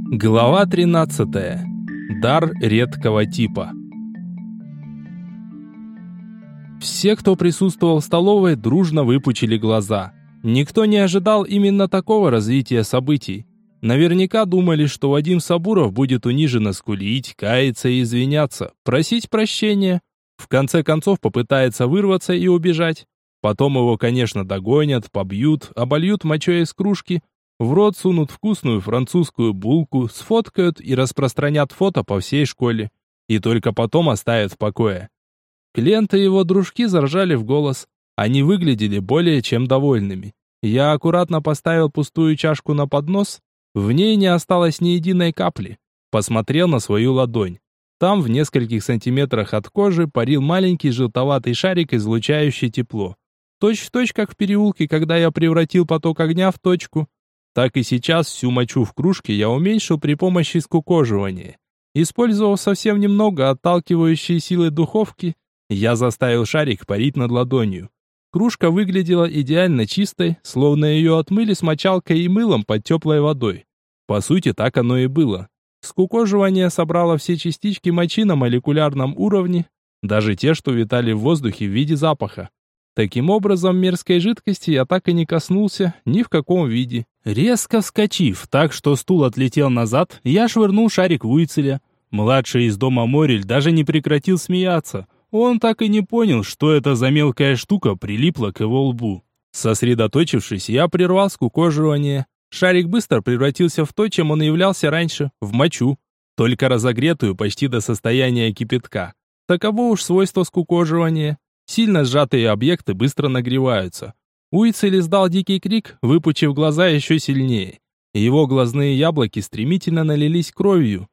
Глава 13. Дар редкого типа. Все, кто присутствовал в столовой, дружно выпучили глаза. Никто не ожидал именно такого развития событий. Наверняка думали, что Вадим Сабуров будет униженно скулить, каяться и извиняться, просить прощения. В конце концов попытается вырваться и убежать. Потом его, конечно, догонят, побьют, обольют мочой из кружки, в рот сунут вкусную французскую булку, сфоткают и распространят фото по всей школе. И только потом оставят в покое. Клиент и его дружки заржали в голос. Они выглядели более чем довольными. Я аккуратно поставил пустую чашку на поднос. В ней не осталось ни единой капли. Посмотрел на свою ладонь. Там в нескольких сантиметрах от кожи парил маленький желтоватый шарик, излучающий тепло. Точь-в-точь, как в переулке, когда я превратил поток огня в точку. Так и сейчас всю мочу в кружке я уменьшил при помощи скукоживания. Использовав совсем немного отталкивающей силы духовки, я заставил шарик парить над ладонью. Кружка выглядела идеально чистой, словно ее отмыли с мочалкой и мылом под теплой водой. По сути, так оно и было. Скукоживание собрало все частички мочи на молекулярном уровне, даже те, что витали в воздухе в виде запаха. Таким образом, мерзкой жидкости я так и не коснулся ни в каком виде. Резко вскочив, так что стул отлетел назад, я швырнул шарик в Уйцеля. Младший из дома Морель даже не прекратил смеяться. Он так и не понял, что это за мелкая штука прилипла к его лбу. Сосредоточившись, я прервал скукоживание. Шарик быстро превратился в то, чем он являлся раньше, в мочу, только разогретую почти до состояния кипятка. Таково уж свойство скукоживания. Сильно сжатые объекты быстро нагреваются. Уйцель издал дикий крик, выпучив глаза еще сильнее. Его глазные яблоки стремительно налились кровью.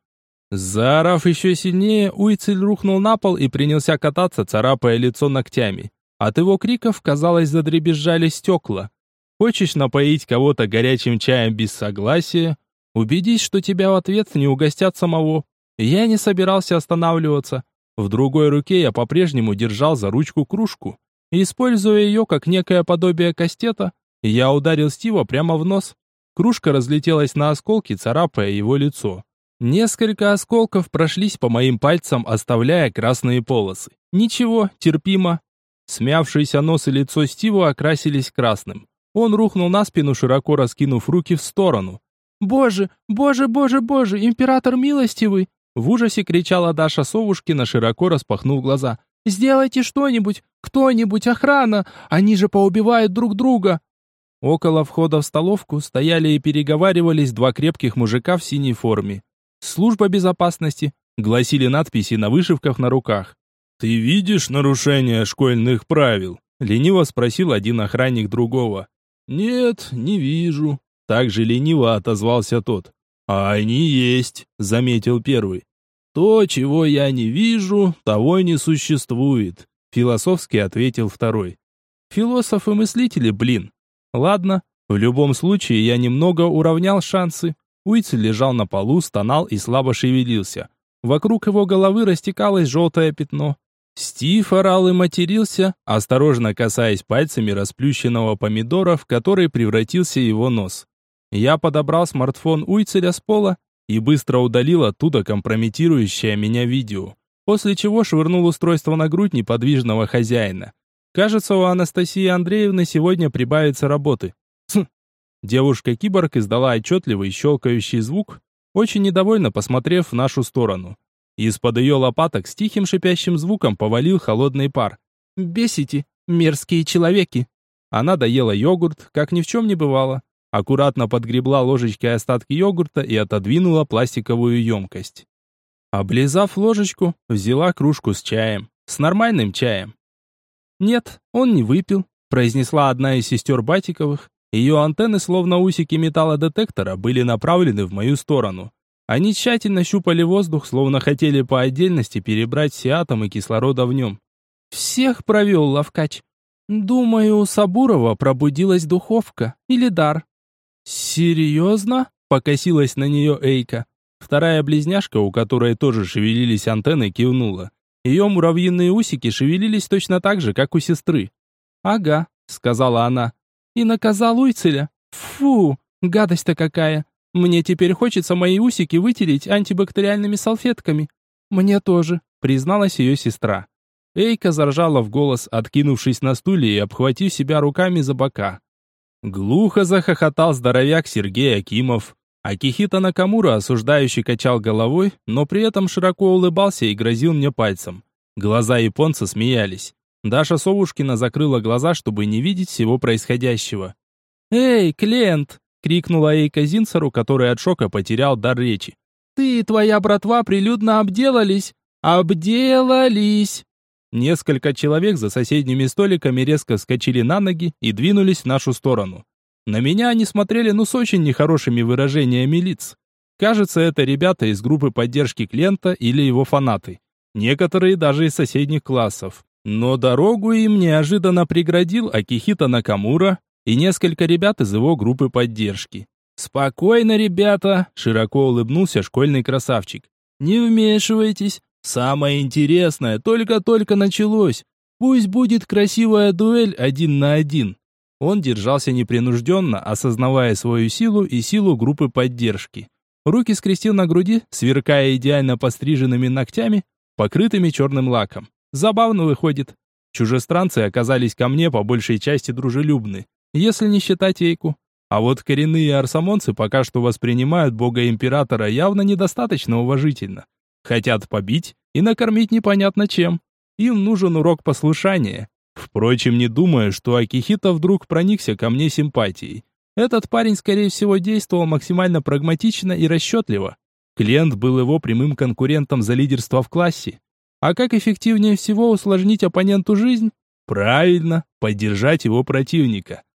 Заорав еще сильнее, Уйцель рухнул на пол и принялся кататься, царапая лицо ногтями. От его криков, казалось, задребезжали стекла. Хочешь напоить кого-то горячим чаем без согласия? Убедись, что тебя в ответ не угостят самого. Я не собирался останавливаться. В другой руке я по-прежнему держал за ручку кружку. Используя ее как некое подобие кастета, я ударил Стива прямо в нос. Кружка разлетелась на осколки, царапая его лицо. Несколько осколков прошлись по моим пальцам, оставляя красные полосы. Ничего, терпимо. Смявшийся нос и лицо Стива окрасились красным. Он рухнул на спину, широко раскинув руки в сторону. «Боже, боже, боже, боже, император милостивый!» В ужасе кричала Даша Совушкина, широко распахнув глаза. «Сделайте что-нибудь! Кто-нибудь! Охрана! Они же поубивают друг друга!» Около входа в столовку стояли и переговаривались два крепких мужика в синей форме. «Служба безопасности», — гласили надписи на вышивках на руках. «Ты видишь нарушение школьных правил?» — лениво спросил один охранник другого. «Нет, не вижу», — также лениво отозвался тот. «А они есть», — заметил первый. «То, чего я не вижу, того не существует», — философски ответил второй. «Философы-мыслители, блин. Ладно, в любом случае я немного уравнял шансы». Уйцель лежал на полу, стонал и слабо шевелился. Вокруг его головы растекалось желтое пятно. Стив орал и матерился, осторожно касаясь пальцами расплющенного помидора, в который превратился его нос. Я подобрал смартфон Уйцеля с пола и быстро удалил оттуда компрометирующее меня видео, после чего швырнул устройство на грудь неподвижного хозяина. Кажется, у Анастасии Андреевны сегодня прибавится работы. Девушка-киборг издала отчетливый щелкающий звук, очень недовольно посмотрев в нашу сторону. Из-под ее лопаток с тихим шипящим звуком повалил холодный пар. «Бесите, мерзкие человеки!» Она доела йогурт, как ни в чем не бывало. Аккуратно подгребла ложечкой остатки йогурта и отодвинула пластиковую емкость. Облизав ложечку, взяла кружку с чаем. С нормальным чаем. «Нет, он не выпил», — произнесла одна из сестер Батиковых. Ее антенны, словно усики металлодетектора, были направлены в мою сторону. Они тщательно щупали воздух, словно хотели по отдельности перебрать все атомы кислорода в нем. «Всех провел ловкач. Думаю, у Сабурова пробудилась духовка или дар». «Серьезно?» — покосилась на нее Эйка. Вторая близняшка, у которой тоже шевелились антенны, кивнула. Ее муравьиные усики шевелились точно так же, как у сестры. «Ага», — сказала она. «И наказал Уйцеля? Фу, гадость-то какая! Мне теперь хочется мои усики вытереть антибактериальными салфетками. Мне тоже, призналась ее сестра. Эйка заржала в голос, откинувшись на стуле и обхватив себя руками за бока. Глухо захохотал здоровяк Сергей Акимов. Акихито Накамура осуждающе качал головой, но при этом широко улыбался и грозил мне пальцем. Глаза японца смеялись. Даша Совушкина закрыла глаза, чтобы не видеть всего происходящего. «Эй, Клент!» — крикнула Эйка Зинцеру, который от шока потерял дар речи. «Ты и твоя братва прилюдно обделались! Обделались!» Несколько человек за соседними столиками резко вскочили на ноги и двинулись в нашу сторону. На меня они смотрели с очень нехорошими выражениями лиц. Кажется, это ребята из группы поддержки Клента или его фанаты. Некоторые даже из соседних классов. Но дорогу им неожиданно преградил Акихито Накамура и несколько ребят из его группы поддержки. «Спокойно, ребята!» – широко улыбнулся школьный красавчик. «Не вмешивайтесь! Самое интересное только-только началось! Пусть будет красивая дуэль 1 на 1!» Он держался непринужденно, осознавая свою силу и силу группы поддержки. Руки скрестил на груди, сверкая идеально постриженными ногтями, покрытыми черным лаком. Забавно выходит. Чужестранцы оказались ко мне по большей части дружелюбны, если не считать Эйку. А вот коренные арсамонцы пока что воспринимают бога-императора явно недостаточно уважительно. Хотят побить и накормить непонятно чем. Им нужен урок послушания. Впрочем, не думаю, что Акихито вдруг проникся ко мне симпатией. Этот парень, скорее всего, действовал максимально прагматично и расчетливо. Клиент был его прямым конкурентом за лидерство в классе. А как эффективнее всего усложнить оппоненту жизнь? Правильно, поддержать его противника.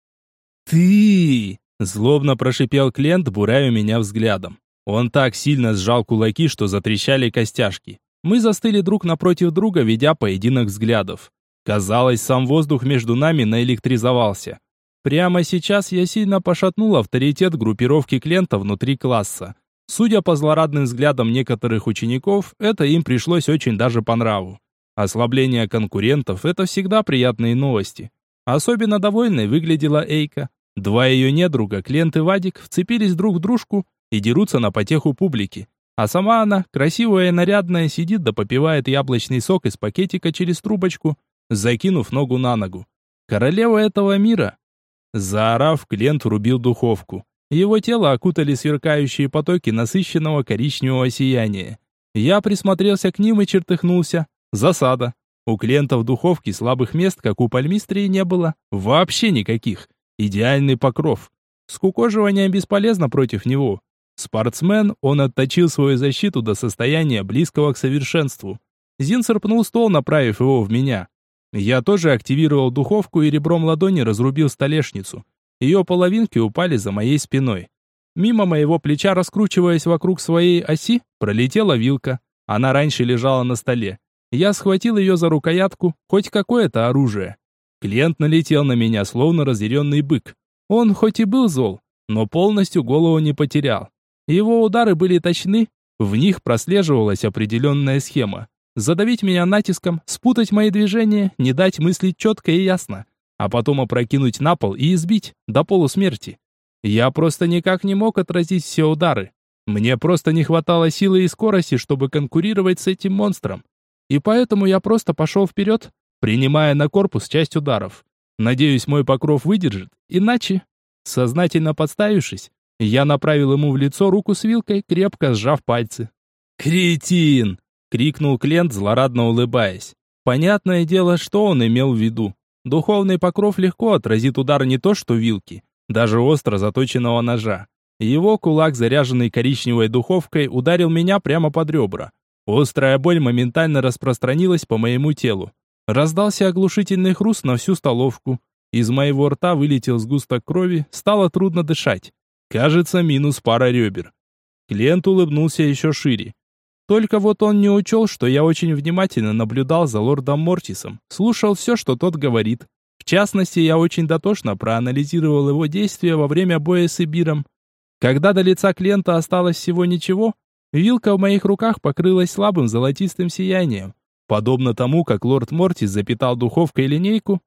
«Ты!» – злобно прошипел клиент, буравя меня взглядом. Он так сильно сжал кулаки, что затрещали костяшки. Мы застыли друг напротив друга, ведя поединок взглядов. Казалось, сам воздух между нами наэлектризовался. Прямо сейчас я сильно пошатнул авторитет группировки клиента внутри класса. Судя по злорадным взглядам некоторых учеников, это им пришлось очень даже по нраву. Ослабление конкурентов – это всегда приятные новости. Особенно довольной выглядела Эйка. Два ее недруга, Клент и Вадик, вцепились друг в дружку и дерутся на потеху публики. А сама она, красивая и нарядная, сидит да попивает яблочный сок из пакетика через трубочку, закинув ногу на ногу. Королева этого мира. Заорав, Клент врубил духовку. Его тело окутали сверкающие потоки насыщенного коричневого сияния. Я присмотрелся к ним и чертыхнулся. Засада. У Клента в духовке слабых мест, как у пальмистрии, не было. Вообще никаких. Идеальный покров. Скукоживание бесполезно против него. Спортсмен, он отточил свою защиту до состояния близкого к совершенству. Зинцер пнул стол, направив его в меня. Я тоже активировал духовку и ребром ладони разрубил столешницу. Ее половинки упали за моей спиной. Мимо моего плеча, раскручиваясь вокруг своей оси, пролетела вилка. Она раньше лежала на столе. Я схватил ее за рукоятку, хоть какое-то оружие. Клиент налетел на меня, словно разъяренный бык. Он хоть и был зол, но полностью голову не потерял. Его удары были точны, в них прослеживалась определенная схема. Задавить меня натиском, спутать мои движения, не дать мыслить четко и ясно, а потом опрокинуть на пол и избить до полусмерти. Я просто никак не мог отразить все удары. Мне просто не хватало силы и скорости, чтобы конкурировать с этим монстром. И поэтому я просто пошел вперед, принимая на корпус часть ударов. Надеюсь, мой покров выдержит, иначе, сознательно подставившись, я направил ему в лицо руку с вилкой, крепко сжав пальцы. «Кретин!» — крикнул Клент, злорадно улыбаясь. Понятное дело, что он имел в виду. Духовный покров легко отразит удар не то что вилки, даже остро заточенного ножа. Его кулак, заряженный коричневой духовкой, ударил меня прямо под ребра. Острая боль моментально распространилась по моему телу. Раздался оглушительный хруст на всю столовку. Из моего рта вылетел сгусток крови, стало трудно дышать. Кажется, минус пара ребер. Клиент улыбнулся еще шире. Только вот он не учел, что я очень внимательно наблюдал за лордом Мортисом, слушал все, что тот говорит. В частности, я очень дотошно проанализировал его действия во время боя с Ибиром. Когда до лица клиента осталось всего ничего, вилка в моих руках покрылась слабым золотистым сиянием. Подобно тому, как лорд Мортис запитал духовкой линейку, так и я зарядил столовый прибор. С натугой проткнув коричневый покров клиента,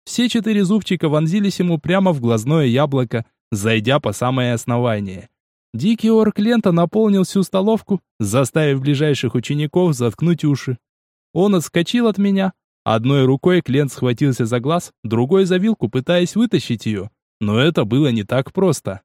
Все 4 зубчика вонзились ему прямо в глазное яблоко, зайдя по самое основание. Дикий ор Клента наполнил всю столовку, заставив ближайших учеников заткнуть уши. Он отскочил от меня. Одной рукой Клент схватился за глаз, другой за вилку, пытаясь вытащить ее. Но это было не так просто.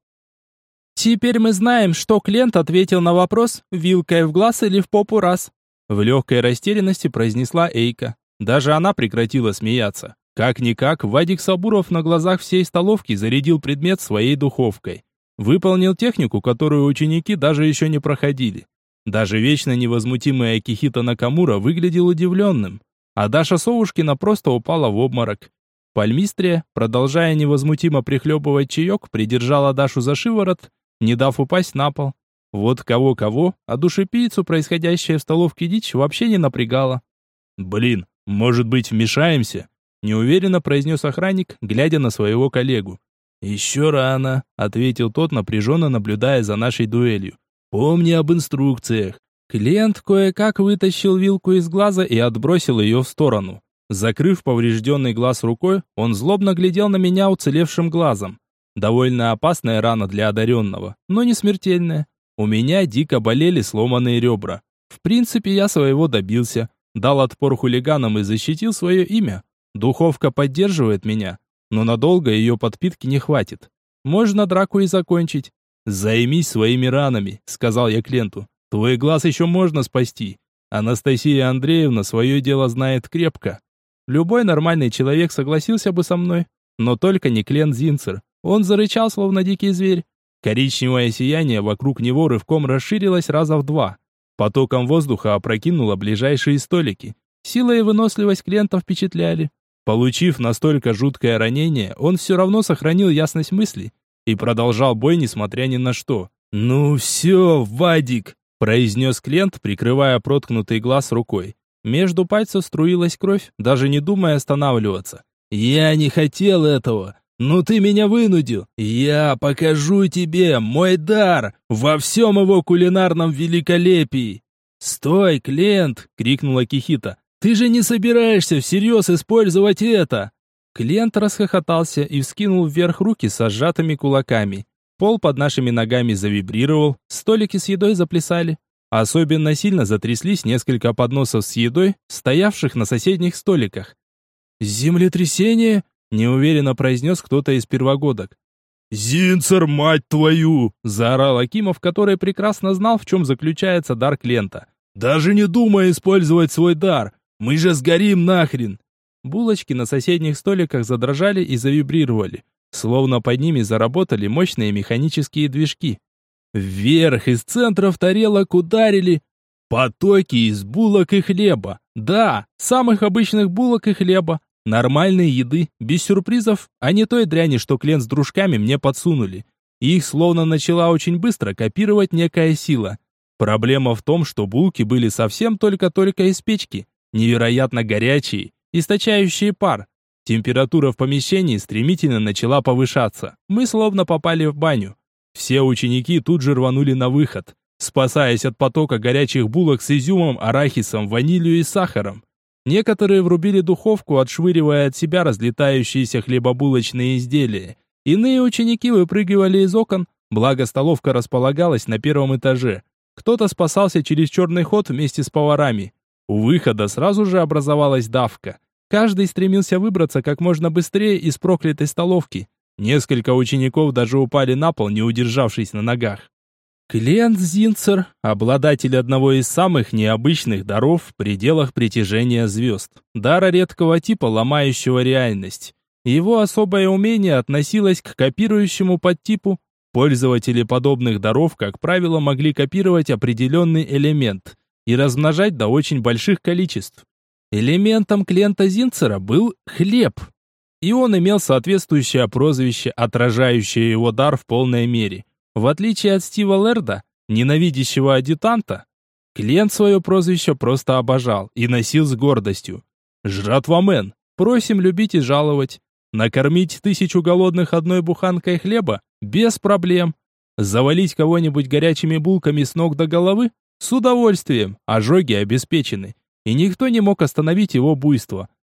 «Теперь мы знаем, что Клент ответил на вопрос, вилкой в глаз или в попу раз», в легкой растерянности произнесла Эйка. Даже она прекратила смеяться. Как-никак, Вадик Сабуров на глазах всей столовки зарядил предмет своей духовкой. Выполнил технику, которую ученики даже еще не проходили. Даже вечно невозмутимый Акихито Накамура выглядел удивленным. А Даша Совушкина просто упала в обморок. Пальмистрия, продолжая невозмутимо прихлебывать чаек, придержала Дашу за шиворот, не дав упасть на пол. Вот кого-кого, а душепийцу происходящее в столовке дичь вообще не напрягало. «Блин, может быть, вмешаемся?» неуверенно произнес охранник, глядя на своего коллегу. «Еще рано», — ответил тот, напряженно наблюдая за нашей дуэлью. «Помни об инструкциях». Клиент кое-как вытащил вилку из глаза и отбросил ее в сторону. Закрыв поврежденный глаз рукой, он злобно глядел на меня уцелевшим глазом. Довольно опасная рана для одаренного, но не смертельная. У меня дико болели сломанные ребра. В принципе, я своего добился. Дал отпор хулиганам и защитил свое имя. Духовка поддерживает меня, но надолго ее подпитки не хватит. Можно драку и закончить. «Займись своими ранами», — сказал я Кленту. «Твой глаз еще можно спасти. Анастасия Андреевна свое дело знает крепко». Любой нормальный человек согласился бы со мной, но только не Клент Зинцер. Он зарычал, словно дикий зверь. Коричневое сияние вокруг него рывком расширилось раза в 2. Потоком воздуха опрокинуло ближайшие столики. Сила и выносливость Клента впечатляли. Получив настолько жуткое ранение, он все равно сохранил ясность мысли и продолжал бой, несмотря ни на что. «Ну все, Вадик!» – произнес Клент, прикрывая проткнутый глаз рукой. Между пальцев струилась кровь, даже не думая останавливаться. «Я не хотел этого, но ты меня вынудил. Я покажу тебе мой дар во всем его кулинарном великолепии!» «Стой, Клент!» – крикнула Кихита. «Ты же не собираешься всерьез использовать это!» Клент расхохотался и вскинул вверх руки со сжатыми кулаками. Пол под нашими ногами завибрировал, столики с едой заплясали. Особенно сильно затряслись несколько подносов с едой, стоявших на соседних столиках. «Землетрясение?» – неуверенно произнес кто-то из первогодок. «Зинцер, мать твою!» – заорал Акимов, который прекрасно знал, в чем заключается дар Клента. «Даже не думай использовать свой дар! Мы же сгорим нахрен!» Булочки на соседних столиках задрожали и завибрировали, словно под ними заработали мощные механические движки. Вверх из центров тарелок ударили потоки из булок и хлеба. Да, самых обычных булок и хлеба. Нормальной еды, без сюрпризов, а не той дряни, что Клент с дружками мне подсунули. Их словно начала очень быстро копировать некая сила. Проблема в том, что булки были совсем только-только из печки, невероятно горячие, источающие пар. Температура в помещении стремительно начала повышаться. Мы словно попали в баню. Все ученики тут же рванули на выход, спасаясь от потока горячих булок с изюмом, арахисом, ванилью и сахаром. Некоторые врубили духовку, отшвыривая от себя разлетающиеся хлебобулочные изделия. Иные ученики выпрыгивали из окон, благо столовка располагалась на 1 этаже. Кто-то спасался через черный ход вместе с поварами. У выхода сразу же образовалась давка. Каждый стремился выбраться как можно быстрее из проклятой столовки. Несколько учеников даже упали на пол, не удержавшись на ногах. Клент Зинцер, обладатель одного из самых необычных даров в пределах притяжения звезд. Дара редкого типа, ломающего реальность. Его особое умение относилось к копирующему подтипу. Пользователи подобных даров, как правило, могли копировать определенный элемент и размножать до очень больших количеств. Элементом Клента Зинцера был хлеб. И он имел соответствующее прозвище, отражающее его дар в полной мере. В отличие от Стива Лерда, ненавидящего адъютанта, Клент свое прозвище просто обожал и носил с гордостью. «Жратвамен, просим любить и жаловать. Накормить 1000 голодных одной буханкой хлеба? Без проблем. Завалить кого-нибудь горячими булками с ног до головы? С удовольствием, ожоги обеспечены. И никто не мог остановить его буйство.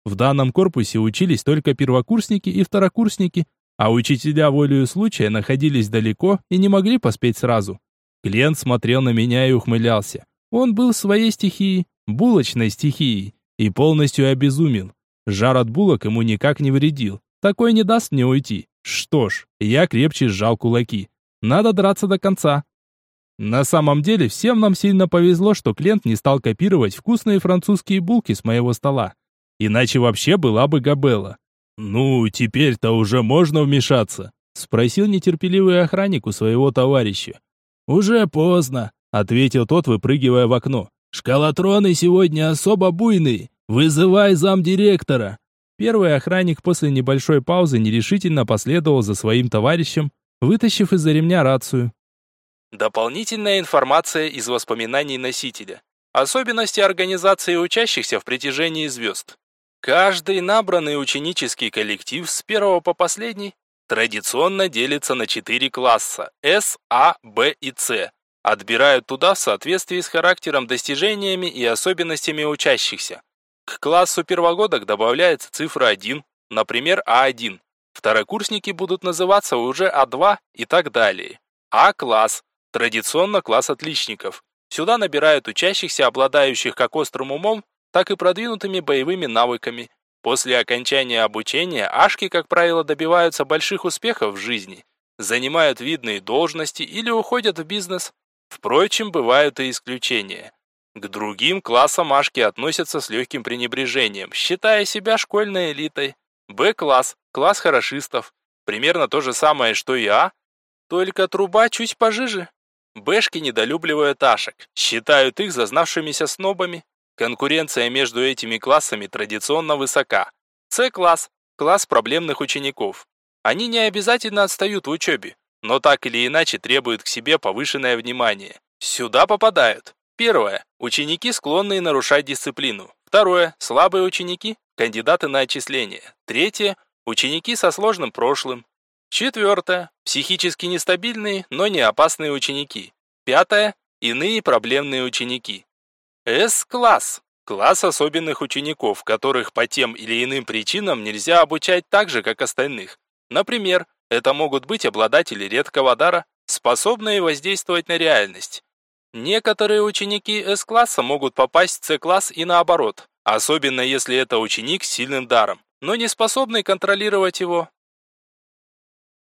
В данном корпусе учились только первокурсники и второкурсники, а учителя волею случая находились далеко и не могли поспеть сразу. Клиент смотрел на меня и ухмылялся. Он был в своей стихии, булочной стихией, и полностью обезумел. Жар от булок ему никак не вредил. Такой не даст мне уйти. Что ж, я крепче сжал кулаки. Надо драться до конца. На самом деле, всем нам сильно повезло, что клиент не стал копировать вкусные французские булки с моего стола. Иначе вообще была бы габела. «Ну, теперь-то уже можно вмешаться?» — спросил нетерпеливый охранник у своего товарища. «Уже поздно», — ответил тот, выпрыгивая в окно. «Шкалатроны сегодня особо буйные. Вызывай замдиректора». Первый охранник после небольшой паузы нерешительно последовал за своим товарищем, вытащив из-за ремня рацию. Дополнительная информация из воспоминаний носителя. Особенности организации учащихся в притяжении звезд. Каждый набранный ученический коллектив с первого по последний традиционно делится на 4 класса – С, А, Б и С. Отбирают туда в соответствии с характером, достижениями и особенностями учащихся. К классу первогодок добавляется цифра 1, например, А1. Второкурсники будут называться уже А2 и так далее. А-класс – традиционно класс отличников. Сюда набирают учащихся, обладающих как острым умом, так и продвинутыми боевыми навыками. После окончания обучения ашки, как правило, добиваются больших успехов в жизни, занимают видные должности или уходят в бизнес. Впрочем, бывают и исключения. К другим классам ашки относятся с легким пренебрежением, считая себя школьной элитой. Б-класс – класс хорошистов. Примерно то же самое, что и А, только труба чуть пожиже. Бэшки недолюбливают ашек, считают их зазнавшимися снобами. Конкуренция между этими классами традиционно высока. С-класс – класс проблемных учеников. Они не обязательно отстают в учебе, но так или иначе требуют к себе повышенное внимание. Сюда попадают: первое – ученики, склонные нарушать дисциплину. Второе – слабые ученики, кандидаты на отчисление. Третье – ученики со сложным прошлым. Четвертое – психически нестабильные, но не опасные ученики. Пятое – иные проблемные ученики. С-класс – класс особенных учеников, которых по тем или иным причинам нельзя обучать так же, как остальных. Например, это могут быть обладатели редкого дара, способные воздействовать на реальность. Некоторые ученики С-класса могут попасть в С-класс и наоборот, особенно если это ученик с сильным даром, но не способный контролировать его.